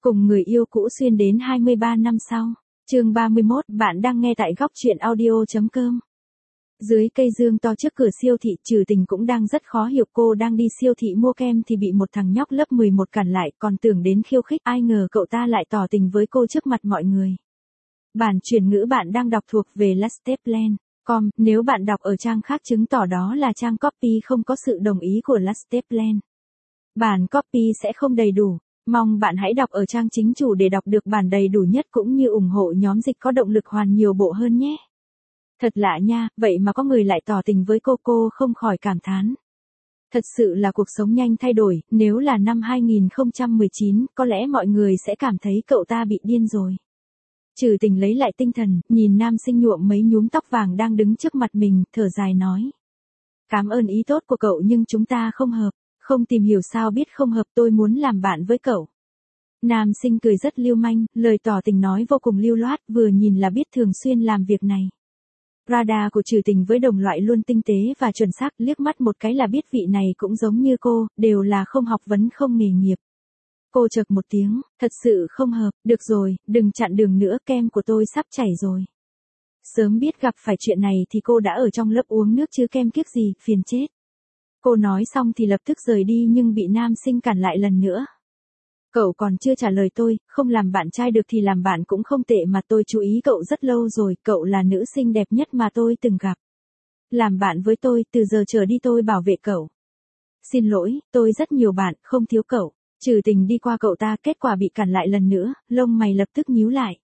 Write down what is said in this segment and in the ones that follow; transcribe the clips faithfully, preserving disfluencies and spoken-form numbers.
Cùng người yêu cũ xuyên đến hai mươi ba năm sau. Chương ba mươi mốt, bạn đang nghe tại góc truyện audio chấm com. Dưới cây dương to trước cửa siêu thị, Trừ Tình cũng đang rất khó hiểu, cô đang đi siêu thị mua kem thì bị một thằng nhóc lớp mười một cản lại, còn tưởng đến khiêu khích, ai ngờ cậu ta lại tỏ tình với cô trước mặt mọi người. Bản chuyển ngữ bạn đang đọc thuộc về Lasteplan chấm com, nếu bạn đọc ở trang khác chứng tỏ đó là trang copy không có sự đồng ý của Lasteplan. Bản copy sẽ không đầy đủ. Mong bạn hãy đọc ở trang chính chủ để đọc được bản đầy đủ nhất cũng như ủng hộ nhóm dịch có động lực hoàn nhiều bộ hơn nhé. Thật lạ nha, vậy mà có người lại tỏ tình với cô cô không khỏi cảm thán. Thật sự là cuộc sống nhanh thay đổi, nếu là năm hai nghìn không trăm mười chín, có lẽ mọi người sẽ cảm thấy cậu ta bị điên rồi. Trừ Tình lấy lại tinh thần, nhìn nam sinh nhuộm mấy nhúm tóc vàng đang đứng trước mặt mình, thở dài nói. Cảm ơn ý tốt của cậu nhưng chúng ta không hợp. Không tìm hiểu sao biết không hợp, tôi muốn làm bạn với cậu. Nam sinh cười rất lưu manh, lời tỏ tình nói vô cùng lưu loát, vừa nhìn là biết thường xuyên làm việc này. Radar của Trừ Tình với đồng loại luôn tinh tế và chuẩn xác, liếc mắt một cái là biết vị này cũng giống như cô, đều là không học vấn không nghề nghiệp. Cô chợt một tiếng, thật sự không hợp, được rồi, đừng chặn đường nữa, kem của tôi sắp chảy rồi. Sớm biết gặp phải chuyện này thì cô đã ở trong lớp uống nước chứ kem kiếc gì, phiền chết. Cô nói xong thì lập tức rời đi nhưng bị nam sinh cản lại lần nữa. Cậu còn chưa trả lời tôi, không làm bạn trai được thì làm bạn cũng không tệ mà, tôi chú ý cậu rất lâu rồi, cậu là nữ sinh đẹp nhất mà tôi từng gặp. Làm bạn với tôi, từ giờ trở đi tôi bảo vệ cậu. Xin lỗi, tôi rất nhiều bạn, không thiếu cậu. Trừ Tình đi qua cậu ta, kết quả bị cản lại lần nữa, lông mày lập tức nhíu lại.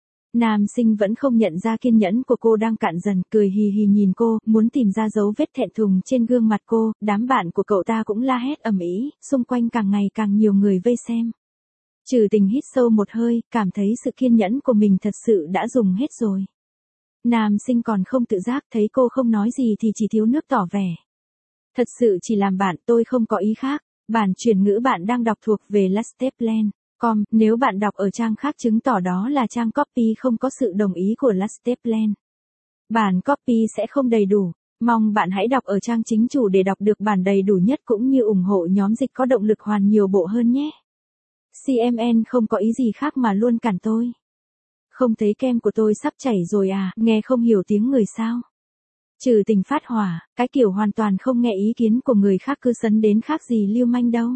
Nam sinh vẫn không nhận ra kiên nhẫn của cô đang cạn dần, cười hì hì nhìn cô, muốn tìm ra dấu vết thẹn thùng trên gương mặt cô, đám bạn của cậu ta cũng la hét ầm ĩ, xung quanh càng ngày càng nhiều người vây xem. Trừ Tình hít sâu một hơi, cảm thấy sự kiên nhẫn của mình thật sự đã dùng hết rồi. Nam sinh còn không tự giác, thấy cô không nói gì thì chỉ thiếu nước tỏ vẻ. Thật sự chỉ làm bạn, tôi không có ý khác. Bản chuyển ngữ bạn đang đọc thuộc về Lasteplan chấm com, nếu bạn đọc ở trang khác chứng tỏ đó là trang copy không có sự đồng ý của Lasteplan. Bản copy sẽ không đầy đủ. Mong bạn hãy đọc ở trang chính chủ để đọc được bản đầy đủ nhất cũng như ủng hộ nhóm dịch có động lực hoàn nhiều bộ hơn nhé. xê em en không có ý gì khác mà luôn cản tôi. Không thấy kem của tôi sắp chảy rồi à, nghe không hiểu tiếng người sao? Trừ Tình phát hỏa, cái kiểu hoàn toàn không nghe ý kiến của người khác cứ sấn đến khác gì lưu manh đâu.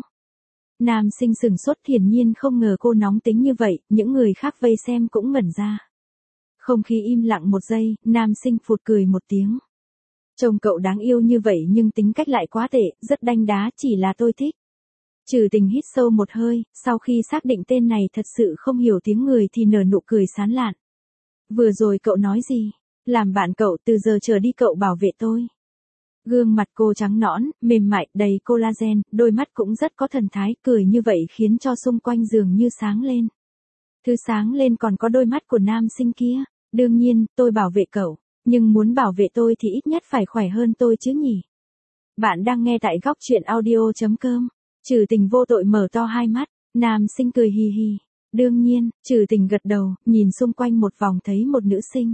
Nam sinh sừng sốt, hiển nhiên không ngờ cô nóng tính như vậy, những người khác vây xem cũng ngẩn ra. Không khí im lặng một giây, nam sinh phụt cười một tiếng. Trông cậu đáng yêu như vậy nhưng tính cách lại quá tệ, rất đanh đá, chỉ là tôi thích. Trừ Tình hít sâu một hơi, sau khi xác định tên này thật sự không hiểu tiếng người thì nở nụ cười sán lạn. Vừa rồi cậu nói gì? Làm bạn cậu, từ giờ trở đi cậu bảo vệ tôi. Gương mặt cô trắng nõn, mềm mại, đầy collagen, đôi mắt cũng rất có thần thái, cười như vậy khiến cho xung quanh dường như sáng lên. Thứ sáng lên còn có đôi mắt của nam sinh kia. Đương nhiên, tôi bảo vệ cậu, nhưng muốn bảo vệ tôi thì ít nhất phải khỏe hơn tôi chứ nhỉ. Bạn đang nghe tại góc truyện audio chấm com. Trừ Tình vô tội mở to hai mắt, nam sinh cười hì hì. Đương nhiên, Trừ Tình gật đầu, nhìn xung quanh một vòng thấy một nữ sinh.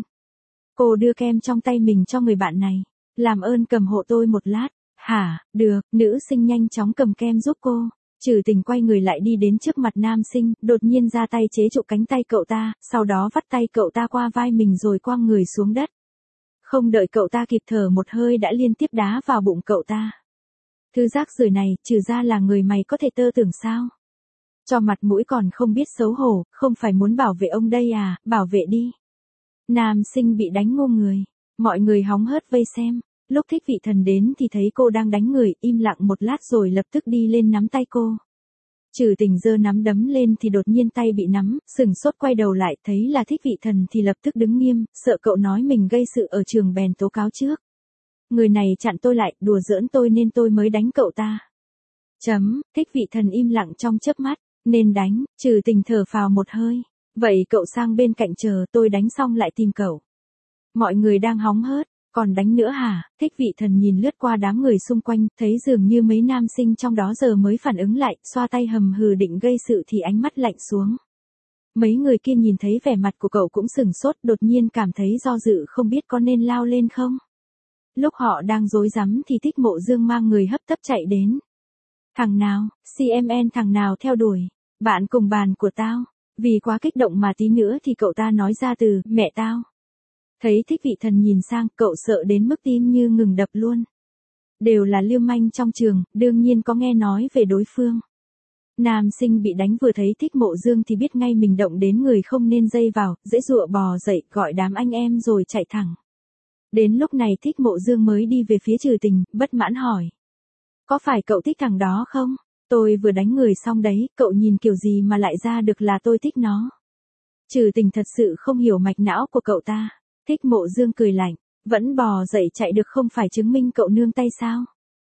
Cô đưa kem trong tay mình cho người bạn này. Làm ơn cầm hộ tôi một lát. Hả, được, nữ sinh nhanh chóng cầm kem giúp cô. Trừ Tình quay người lại đi đến trước mặt nam sinh, đột nhiên ra tay chế trụ cánh tay cậu ta, sau đó vắt tay cậu ta qua vai mình rồi quăng người xuống đất. Không đợi cậu ta kịp thở một hơi đã liên tiếp đá vào bụng cậu ta. Thứ rác rưởi này, trừ ra là người mày có thể tơ tưởng sao? Cho mặt mũi còn không biết xấu hổ, không phải muốn bảo vệ ông đây à, bảo vệ đi. Nam sinh bị đánh ngu người. Mọi người hóng hớt vây xem. Lúc Thích Vị Thần đến thì thấy cô đang đánh người, im lặng một lát rồi lập tức đi lên nắm tay cô. Trừ Tình giơ nắm đấm lên thì đột nhiên tay bị nắm, sừng sốt quay đầu lại thấy là Thích Vị Thần thì lập tức đứng nghiêm, sợ cậu nói mình gây sự ở trường bèn tố cáo trước. Người này chặn tôi lại, đùa giỡn tôi nên tôi mới đánh cậu ta. Chấm, Thích Vị Thần im lặng trong chớp mắt, nên đánh. Trừ Tình thở phào một hơi. Vậy cậu sang bên cạnh chờ, tôi đánh xong lại tìm cậu. Mọi người đang hóng hớt, còn đánh nữa hả? Thích Vị Thần nhìn lướt qua đám người xung quanh, thấy dường như mấy nam sinh trong đó giờ mới phản ứng lại, xoa tay hầm hừ định gây sự thì ánh mắt lạnh xuống. Mấy người kia nhìn thấy vẻ mặt của cậu cũng sừng sốt, đột nhiên cảm thấy do dự không biết có nên lao lên không. Lúc họ đang rối rắm thì Thích Mộ Dương mang người hấp tấp chạy đến. Thằng nào, xê em en thằng nào theo đuổi. Bạn cùng bàn của tao. Vì quá kích động mà tí nữa thì cậu ta nói ra từ, mẹ tao. Thấy Thích Vị Thần nhìn sang, cậu sợ đến mức tim như ngừng đập luôn. Đều là lưu manh trong trường, đương nhiên có nghe nói về đối phương. Nam sinh bị đánh vừa thấy Thích Mộ Dương thì biết ngay mình động đến người không nên dây vào, dễ dụa bò dậy, gọi đám anh em rồi chạy thẳng. Đến lúc này Thích Mộ Dương mới đi về phía Trừ Tình, bất mãn hỏi. Có phải cậu thích thằng đó không? Tôi vừa đánh người xong đấy, cậu nhìn kiểu gì mà lại ra được là tôi thích nó. Trừ Tình thật sự không hiểu mạch não của cậu ta. Thích Mộ Dương cười lạnh, vẫn bò dậy chạy được không phải chứng minh cậu nương tay sao?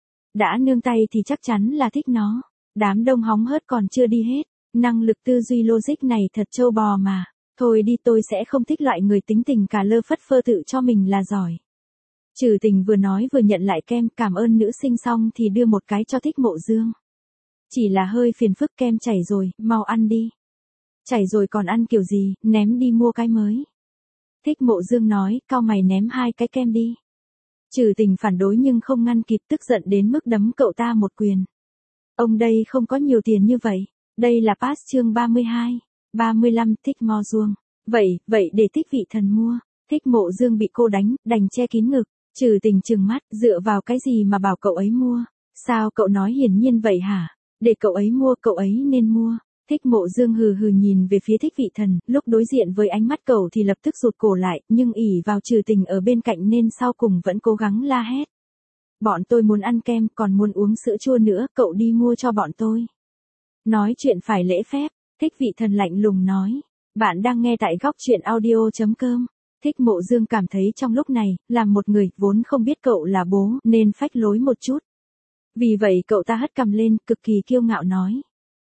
Đã nương tay thì chắc chắn là thích nó. Đám đông hóng hớt còn chưa đi hết, năng lực tư duy logic này thật trâu bò mà. Thôi đi, tôi sẽ không thích loại người tính tình cả lơ phất phơ tự cho mình là giỏi. Trừ Tình vừa nói vừa nhận lại kem, cảm ơn nữ sinh xong thì đưa một cái cho Thích Mộ Dương. Chỉ là hơi phiền phức, kem chảy rồi, mau ăn đi. Chảy rồi còn ăn kiểu gì, ném đi mua cái mới. Thích Mộ Dương nói, cau mày ném hai cái kem đi. Trừ Tình phản đối nhưng không ngăn kịp, tức giận đến mức đấm cậu ta một quyền. Ông đây không có nhiều tiền như vậy. Đây là pass chương ba mươi hai, ba mươi lăm, Thích Mo Dương. Vậy, vậy để Thích Vị Thần mua. Thích Mộ Dương bị cô đánh, đành che kín ngực. Trừ Tình trừng mắt, dựa vào cái gì mà bảo cậu ấy mua. Sao cậu nói hiển nhiên vậy hả? Để cậu ấy mua, cậu ấy nên mua. Thích Mộ Dương hừ hừ nhìn về phía Thích Vị Thần, lúc đối diện với ánh mắt cậu thì lập tức rụt cổ lại, nhưng ỷ vào Trừ Tình ở bên cạnh nên sau cùng vẫn cố gắng la hét. Bọn tôi muốn ăn kem, còn muốn uống sữa chua nữa, cậu đi mua cho bọn tôi. Nói chuyện phải lễ phép, Thích Vị Thần lạnh lùng nói. Bạn đang nghe tại góc truyện audio chấm com. Thích Mộ Dương cảm thấy trong lúc này, làm một người vốn không biết cậu là bố nên phách lối một chút. Vì vậy cậu ta hất cằm lên, cực kỳ kiêu ngạo nói.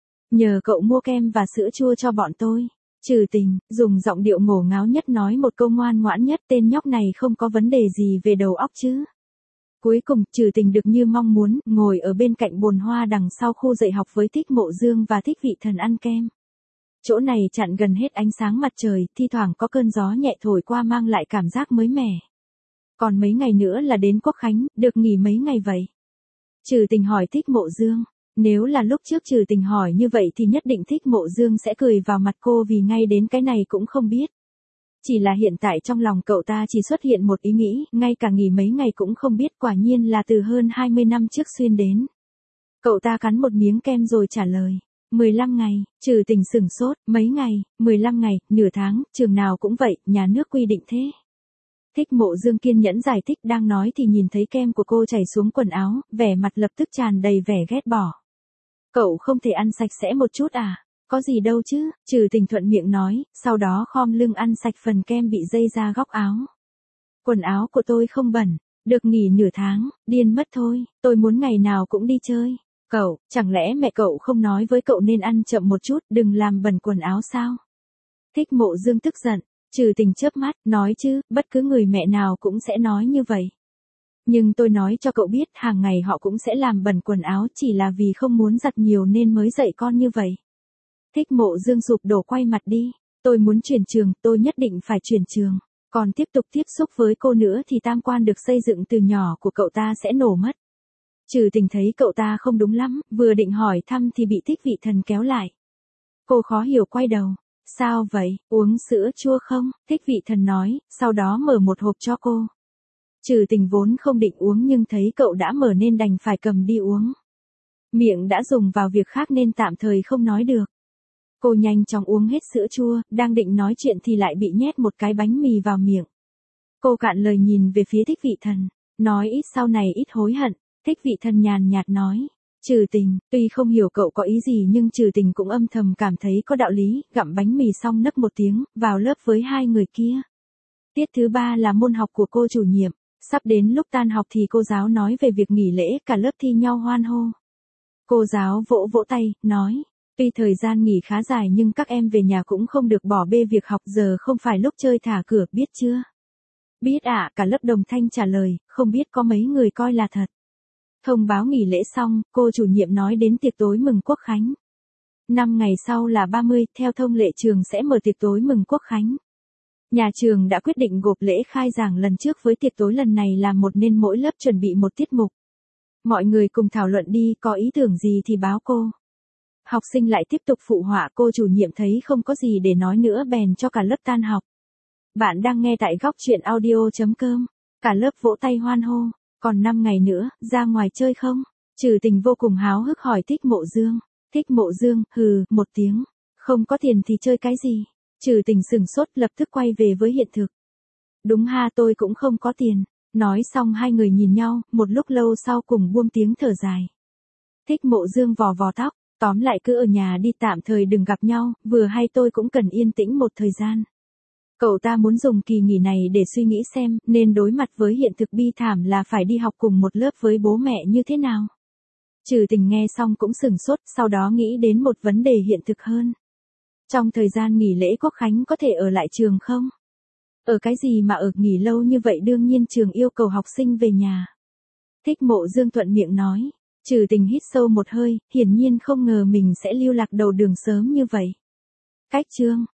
Nhờ cậu mua kem và sữa chua cho bọn tôi. Trừ Tình, dùng giọng điệu ngổ ngáo nhất nói một câu ngoan ngoãn nhất, tên nhóc này không có vấn đề gì về đầu óc chứ. Cuối cùng, Trừ Tình được như mong muốn, ngồi ở bên cạnh bồn hoa đằng sau khu dạy học với Thích Mộ Dương và Thích Vị Thần ăn kem. Chỗ này chặn gần hết ánh sáng mặt trời, thi thoảng có cơn gió nhẹ thổi qua mang lại cảm giác mới mẻ. Còn mấy ngày nữa là đến Quốc Khánh, được nghỉ mấy ngày vậy? Trừ Tình hỏi Thích Mộ Dương. Nếu là lúc trước Trừ Tình hỏi như vậy thì nhất định Thích Mộ Dương sẽ cười vào mặt cô vì ngay đến cái này cũng không biết. Chỉ là hiện tại trong lòng cậu ta chỉ xuất hiện một ý nghĩ, ngay cả nghỉ mấy ngày cũng không biết, quả nhiên là từ hơn hai mươi năm trước xuyên đến. Cậu ta cắn một miếng kem rồi trả lời. mười lăm ngày, Trừ Tình sửng sốt, mấy ngày, mười lăm ngày, nửa tháng, trường nào cũng vậy, nhà nước quy định thế. Thích Mộ Dương kiên nhẫn giải thích, đang nói thì nhìn thấy kem của cô chảy xuống quần áo, vẻ mặt lập tức tràn đầy vẻ ghét bỏ. Cậu không thể ăn sạch sẽ một chút à? Có gì đâu chứ, Trừ Tình thuận miệng nói, sau đó khom lưng ăn sạch phần kem bị dây ra góc áo. Quần áo của tôi không bẩn, được nghỉ nửa tháng, điên mất thôi, tôi muốn ngày nào cũng đi chơi. Cậu, chẳng lẽ mẹ cậu không nói với cậu nên ăn chậm một chút, đừng làm bẩn quần áo sao? Thích Mộ Dương tức giận, Trừ Tình chớp mắt, nói chứ, bất cứ người mẹ nào cũng sẽ nói như vậy. Nhưng tôi nói cho cậu biết, hàng ngày họ cũng sẽ làm bẩn quần áo, chỉ là vì không muốn giặt nhiều nên mới dạy con như vậy. Thích Mộ Dương sụp đổ quay mặt đi. Tôi muốn chuyển trường, tôi nhất định phải chuyển trường. Còn tiếp tục tiếp xúc với cô nữa thì tam quan được xây dựng từ nhỏ của cậu ta sẽ nổ mất. Trừ Tình thấy cậu ta không đúng lắm, vừa định hỏi thăm thì bị Thích Vị Thần kéo lại. Cô khó hiểu quay đầu. Sao vậy, uống sữa chua không? Thích Vị Thần nói, sau đó mở một hộp cho cô. Trừ Tình vốn không định uống nhưng thấy cậu đã mở nên đành phải cầm đi uống. Miệng đã dùng vào việc khác nên tạm thời không nói được. Cô nhanh chóng uống hết sữa chua, đang định nói chuyện thì lại bị nhét một cái bánh mì vào miệng. Cô cạn lời nhìn về phía Thích Vị Thần, nói ít sau này ít hối hận. Thích Vị Thần nhàn nhạt nói, Trừ Tình, tuy không hiểu cậu có ý gì nhưng Trừ Tình cũng âm thầm cảm thấy có đạo lý, gặm bánh mì xong nấc một tiếng, vào lớp với hai người kia. Tiết thứ ba là môn học của cô chủ nhiệm, sắp đến lúc tan học thì cô giáo nói về việc nghỉ lễ, cả lớp thi nhau hoan hô. Cô giáo vỗ vỗ tay, nói, tuy thời gian nghỉ khá dài nhưng các em về nhà cũng không được bỏ bê việc học, giờ không phải lúc chơi thả cửa, biết chưa? Biết ạ, à, cả lớp đồng thanh trả lời, không biết có mấy người coi là thật. Thông báo nghỉ lễ xong, cô chủ nhiệm nói đến tiệc tối mừng Quốc Khánh. Năm ngày sau là ba mươi, theo thông lệ trường sẽ mở tiệc tối mừng Quốc Khánh. Nhà trường đã quyết định gộp lễ khai giảng lần trước với tiệc tối lần này là một nên mỗi lớp chuẩn bị một tiết mục. Mọi người cùng thảo luận đi, có ý tưởng gì thì báo cô. Học sinh lại tiếp tục phụ họa, cô chủ nhiệm thấy không có gì để nói nữa bèn cho cả lớp tan học. Bạn đang nghe tại góc truyện audio.com. Cả lớp vỗ tay hoan hô. Còn năm ngày nữa, ra ngoài chơi không? Trừ Tình vô cùng háo hức hỏi Thích Mộ Dương. Thích Mộ Dương, hừ, một tiếng. Không có tiền thì chơi cái gì? Trừ Tình sừng sốt lập tức quay về với hiện thực. Đúng ha, tôi cũng không có tiền. Nói xong hai người nhìn nhau, một lúc lâu sau cùng buông tiếng thở dài. Thích Mộ Dương vò vò tóc, tóm lại cứ ở nhà đi, tạm thời đừng gặp nhau, vừa hay tôi cũng cần yên tĩnh một thời gian. Cậu ta muốn dùng kỳ nghỉ này để suy nghĩ xem nên đối mặt với hiện thực bi thảm là phải đi học cùng một lớp với bố mẹ như thế nào. Trừ Tình nghe xong cũng sừng sốt, sau đó nghĩ đến một vấn đề hiện thực hơn. Trong thời gian nghỉ lễ Quốc khánh có thể ở lại trường không? Ở cái gì mà ở, nghỉ lâu như vậy đương nhiên trường yêu cầu học sinh về nhà. Thích Mộ Dương thuận miệng nói. Trừ Tình hít sâu một hơi, hiển nhiên không ngờ mình sẽ lưu lạc đầu đường sớm như vậy. Cách chương